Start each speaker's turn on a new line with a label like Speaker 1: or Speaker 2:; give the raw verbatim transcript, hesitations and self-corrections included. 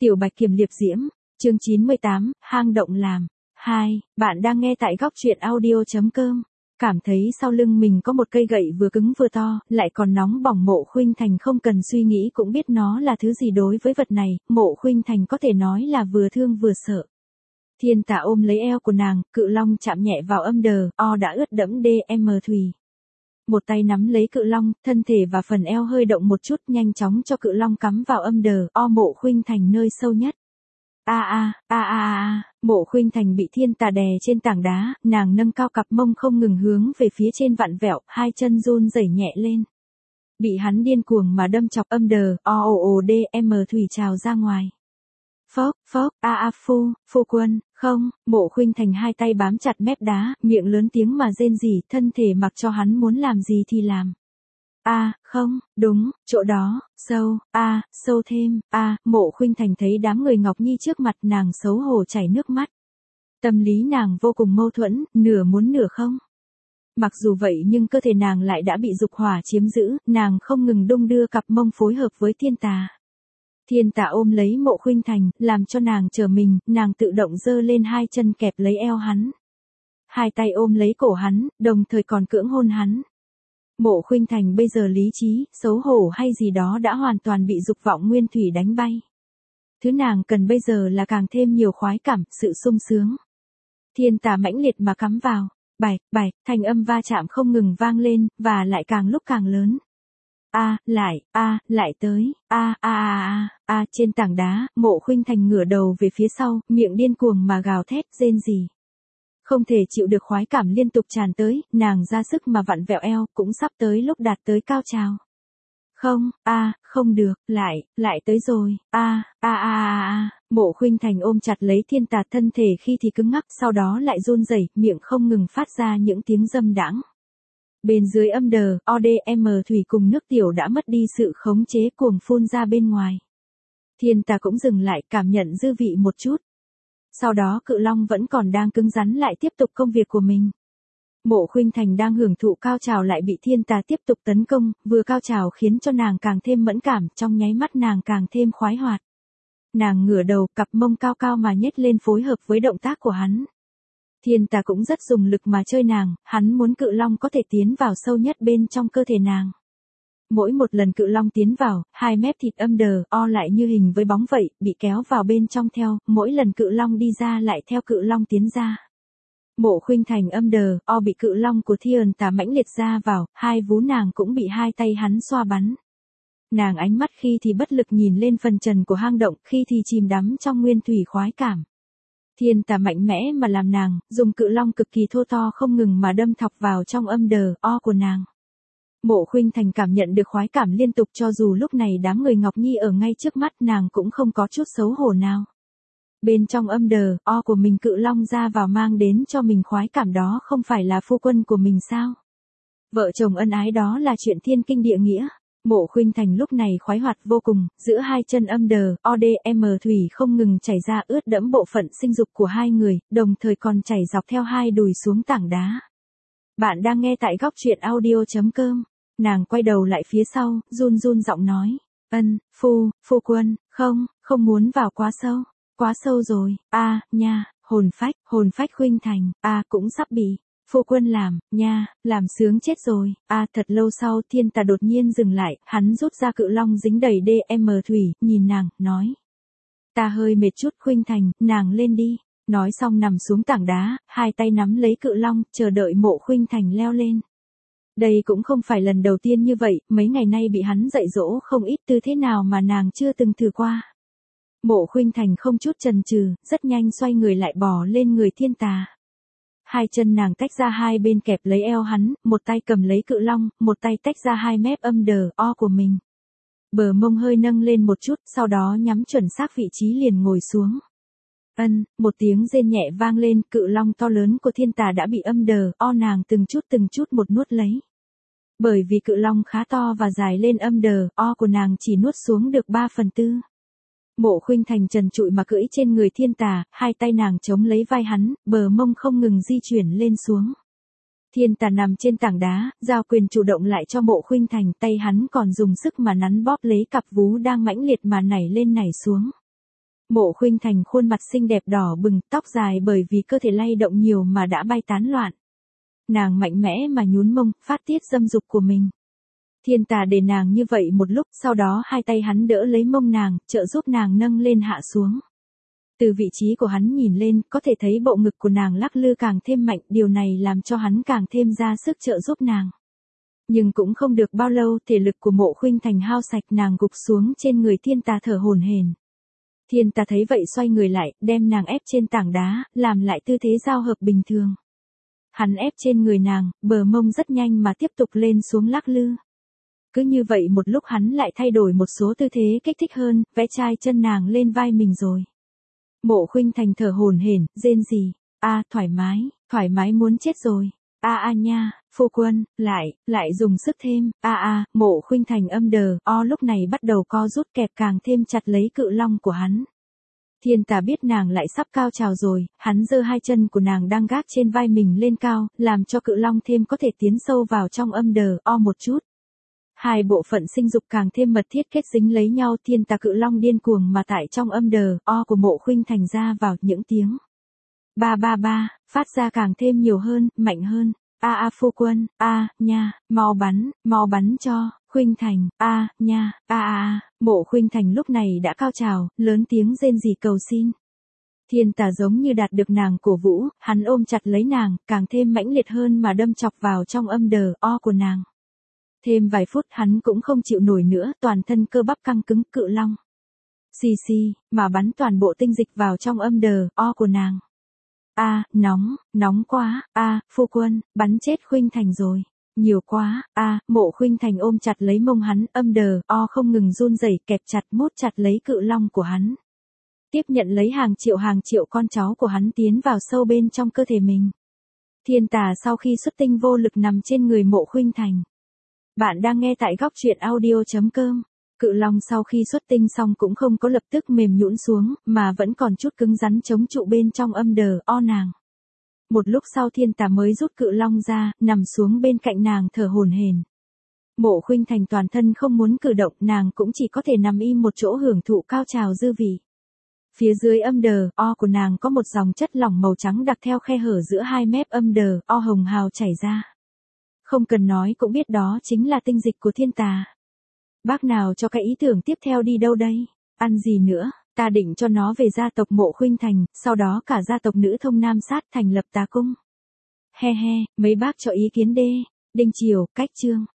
Speaker 1: Tiểu Bạch Kiểm liệp diễm, chương chín mươi tám, hang động làm. hai, bạn đang nghe tại góc truyện audio.com. Cảm thấy sau lưng mình có một cây gậy vừa cứng vừa to, lại còn nóng bỏng. Mộ Khuynh Thành không cần suy nghĩ cũng biết nó là thứ gì. Đối với vật này, Mộ Khuynh Thành có thể nói là vừa thương vừa sợ. Thiên Tà ôm lấy eo của nàng, cự long chạm nhẹ vào âm đờ, o đã ướt đẫm đêm thùy. Một tay nắm lấy cự long, thân thể và phần eo hơi động một chút, nhanh chóng cho cự long cắm vào âm đờ, o Mộ Khuynh Thành nơi sâu nhất. A a, a a a, Mộ Khuynh Thành bị Thiên Tà đè trên tảng đá, nàng nâng cao cặp mông không ngừng hướng về phía trên vặn vẹo, hai chân run rẩy nhẹ lên. Bị hắn điên cuồng mà đâm chọc, âm đờ, o ồ ồ đêm thùy trào ra ngoài. Phốc, phốc, a a phu, phu quân, không, Mộ Khuynh Thành hai tay bám chặt mép đá, miệng lớn tiếng mà rên rỉ, thân thể mặc cho hắn muốn làm gì thì làm. A, à, không, đúng, chỗ đó, sâu, a, à, sâu thêm, a, à, Mộ Khuynh Thành thấy đám người Ngọc Nhi trước mặt nàng xấu hổ chảy nước mắt. Tâm lý nàng vô cùng mâu thuẫn, nửa muốn nửa không. Mặc dù vậy nhưng cơ thể nàng lại đã bị dục hỏa chiếm giữ, nàng không ngừng đung đưa cặp mông phối hợp với Thiên Tà. Thiên Tà ôm lấy Mộ Khuynh Thành, làm cho nàng trở mình, nàng tự động giơ lên hai chân kẹp lấy eo hắn. Hai tay ôm lấy cổ hắn, đồng thời còn cưỡng hôn hắn. Mộ Khuynh Thành bây giờ lý trí, xấu hổ hay gì đó đã hoàn toàn bị dục vọng nguyên thủy đánh bay. Thứ nàng cần bây giờ là càng thêm nhiều khoái cảm, sự sung sướng. Thiên Tà mãnh liệt mà cắm vào, bạch, bạch, thanh âm va chạm không ngừng vang lên, và lại càng lúc càng lớn. A, lại, a, lại tới, a, a a a, a, trên tảng đá, Mộ Khuynh Thành ngửa đầu về phía sau, miệng điên cuồng mà gào thét, rên rỉ. Không thể chịu được khoái cảm liên tục tràn tới, nàng ra sức mà vặn vẹo eo, cũng sắp tới lúc đạt tới cao trào. Không, a, không được, lại, lại tới rồi, a, a a a a, Mộ Khuynh Thành ôm chặt lấy Thiên Tà, thân thể khi thì cứng ngắc, sau đó lại run rẩy, miệng không ngừng phát ra những tiếng dâm đãng. Bên dưới âm đờ, o đêm thủy cùng nước tiểu đã mất đi sự khống chế, cuồng phun ra bên ngoài. Thiên Tà cũng dừng lại, cảm nhận dư vị một chút. Sau đó cự long vẫn còn đang cứng rắn lại tiếp tục công việc của mình. Mộ Khuynh Thành đang hưởng thụ cao trào lại bị Thiên Tà tiếp tục tấn công, vừa cao trào khiến cho nàng càng thêm mẫn cảm, trong nháy mắt nàng càng thêm khoái hoạt. Nàng ngửa đầu, cặp mông cao cao mà nhếch lên phối hợp với động tác của hắn. Thiên Tà cũng rất dùng lực mà chơi nàng, hắn muốn cự long có thể tiến vào sâu nhất bên trong cơ thể nàng. Mỗi một lần cự long tiến vào, hai mép thịt âm đờ, o lại như hình với bóng vậy, bị kéo vào bên trong theo, mỗi lần cự long đi ra lại theo cự long tiến ra. Mộ Khuynh Thành âm đờ, o bị cự long của Thiên Tà mãnh liệt ra vào, hai vú nàng cũng bị hai tay hắn xoa bắn. Nàng ánh mắt khi thì bất lực nhìn lên phần trần của hang động, khi thì chìm đắm trong nguyên thủy khoái cảm. Thiên Tà mạnh mẽ mà làm nàng, dùng cự long cực kỳ thô to không ngừng mà đâm thọc vào trong âm đờ, o của nàng. Mộ Khuynh Thành cảm nhận được khoái cảm liên tục, cho dù lúc này đám người Ngọc Nhi ở ngay trước mắt, nàng cũng không có chút xấu hổ nào. Bên trong âm đờ, o của mình cự long ra vào mang đến cho mình khoái cảm, đó không phải là phu quân của mình sao? Vợ chồng ân ái đó là chuyện thiên kinh địa nghĩa. Mộ Khuynh Thành lúc này khoái hoạt vô cùng, giữa hai chân âm đờ, o đêm thủy không ngừng chảy ra, ướt đẫm bộ phận sinh dục của hai người, đồng thời còn chảy dọc theo hai đùi xuống tảng đá. Bạn đang nghe tại góc truyện audio.com. Nàng quay đầu lại phía sau, run run giọng nói, ân, phu, phu quân, không, không muốn vào quá sâu, quá sâu rồi, a, nha, hồn phách, hồn phách Khuynh Thành, a, cũng sắp bị, phu quân làm, nha, làm sướng chết rồi, a, thật lâu sau Thiên Tà đột nhiên dừng lại, hắn rút ra cự long dính đầy đêm thủy, nhìn nàng, nói, ta hơi mệt chút Khuynh Thành, nàng lên đi. Nói xong nằm xuống tảng đá, hai tay nắm lấy cự long, chờ đợi Mộ Khuynh Thành leo lên. Đây cũng không phải lần đầu tiên như vậy, mấy ngày nay bị hắn dạy dỗ không ít tư thế nào mà nàng chưa từng thử qua. Mộ Khuynh Thành không chút chần chừ, rất nhanh xoay người lại bò lên người Thiên Tà. Hai chân nàng tách ra hai bên kẹp lấy eo hắn, một tay cầm lấy cự long, một tay tách ra hai mép âm đờ, o của mình. Bờ mông hơi nâng lên một chút, sau đó nhắm chuẩn xác vị trí liền ngồi xuống. Ân, một tiếng rên nhẹ vang lên, cự long to lớn của Thiên Tà đã bị âm đờ, o nàng từng chút từng chút một nuốt lấy. Bởi vì cự long khá to và dài lên, âm đờ, o của nàng chỉ nuốt xuống được ba phần tư. Mộ Khuynh Thành trần trụi mà cưỡi trên người Thiên Tà, hai tay nàng chống lấy vai hắn, bờ mông không ngừng di chuyển lên xuống. Thiên Tà nằm trên tảng đá, giao quyền chủ động lại cho Mộ Khuynh Thành, tay hắn còn dùng sức mà nắn bóp lấy cặp vú đang mãnh liệt mà nảy lên nảy xuống. Mộ Khuynh Thành khuôn mặt xinh đẹp đỏ bừng, tóc dài bởi vì cơ thể lay động nhiều mà đã bay tán loạn. Nàng mạnh mẽ mà nhún mông, phát tiết dâm dục của mình. Thiên Tà để nàng như vậy một lúc, sau đó hai tay hắn đỡ lấy mông nàng, trợ giúp nàng nâng lên hạ xuống. Từ vị trí của hắn nhìn lên, có thể thấy bộ ngực của nàng lắc lư càng thêm mạnh, điều này làm cho hắn càng thêm ra sức trợ giúp nàng. Nhưng cũng không được bao lâu, thể lực của Mộ Khuynh Thành hao sạch, nàng gục xuống trên người Thiên Tà thở hổn hển. Thiên Tà thấy vậy xoay người lại, đem nàng ép trên tảng đá, làm lại tư thế giao hợp bình thường. Hắn ép trên người nàng, bờ mông rất nhanh mà tiếp tục lên xuống lắc lư. Cứ như vậy một lúc hắn lại thay đổi một số tư thế kích thích hơn, vẽ chai chân nàng lên vai mình rồi. Mộ Khuynh Thành thở hổn hển, rên rỉ, a thoải mái, thoải mái muốn chết rồi, a a nha, phu quân, lại, lại dùng sức thêm, a a, Mộ Khuynh Thành âm đờ, o lúc này bắt đầu co rút kẹp càng thêm chặt lấy cự long của hắn. Thiên Tà biết nàng lại sắp cao trào rồi, hắn giơ hai chân của nàng đang gác trên vai mình lên cao, làm cho cự long thêm có thể tiến sâu vào trong âm đờ, o một chút. Hai bộ phận sinh dục càng thêm mật thiết kết dính lấy nhau, Thiên Tà cự long điên cuồng mà tại trong âm đờ, o của Mộ Khuynh Thành ra vào những tiếng. Ba ba ba, phát ra càng thêm nhiều hơn, mạnh hơn. A a phu quân, a, nha, mau bắn, mau bắn cho, Khuynh Thành, a, nha, a a a, Mộ Khuynh Thành lúc này đã cao trào, lớn tiếng rên rỉ cầu xin. Thiên Tà giống như đạt được nàng cổ vũ, hắn ôm chặt lấy nàng, càng thêm mãnh liệt hơn mà đâm chọc vào trong âm đờ, o của nàng. Thêm vài phút hắn cũng không chịu nổi nữa, toàn thân cơ bắp căng cứng, cự long. Xì xì, mà bắn toàn bộ tinh dịch vào trong âm đờ, o của nàng. A, nóng, nóng quá, a, phu quân, bắn chết Khuynh Thành rồi. Nhiều quá, a, Mộ Khuynh Thành ôm chặt lấy mông hắn, âm đờ, o không ngừng run rẩy, kẹp chặt mút chặt lấy cự long của hắn. Tiếp nhận lấy hàng triệu hàng triệu con cháu của hắn tiến vào sâu bên trong cơ thể mình. Thiên Tà sau khi xuất tinh vô lực nằm trên người Mộ Khuynh Thành. Bạn đang nghe tại góc truyện audio chấm com. Cự long sau khi xuất tinh xong cũng không có lập tức mềm nhũn xuống, mà vẫn còn chút cứng rắn chống trụ bên trong âm đờ, o nàng. Một lúc sau Thiên Tà mới rút cự long ra, nằm xuống bên cạnh nàng thở hổn hển. Mộ Khuynh Thành toàn thân không muốn cử động, nàng cũng chỉ có thể nằm im một chỗ hưởng thụ cao trào dư vị. Phía dưới âm đờ, o của nàng có một dòng chất lỏng màu trắng đặc theo khe hở giữa hai mép âm đờ, o hồng hào chảy ra. Không cần nói cũng biết đó chính là tinh dịch của Thiên Tà. Bác nào cho cái ý tưởng tiếp theo đi đâu đây? Ăn gì nữa? Ta định cho nó về gia tộc Mộ Khuynh Thành, sau đó cả gia tộc nữ thông nam sát thành lập Tà Cung. He he, mấy bác cho ý kiến đê. Đinh Triều, cách chương.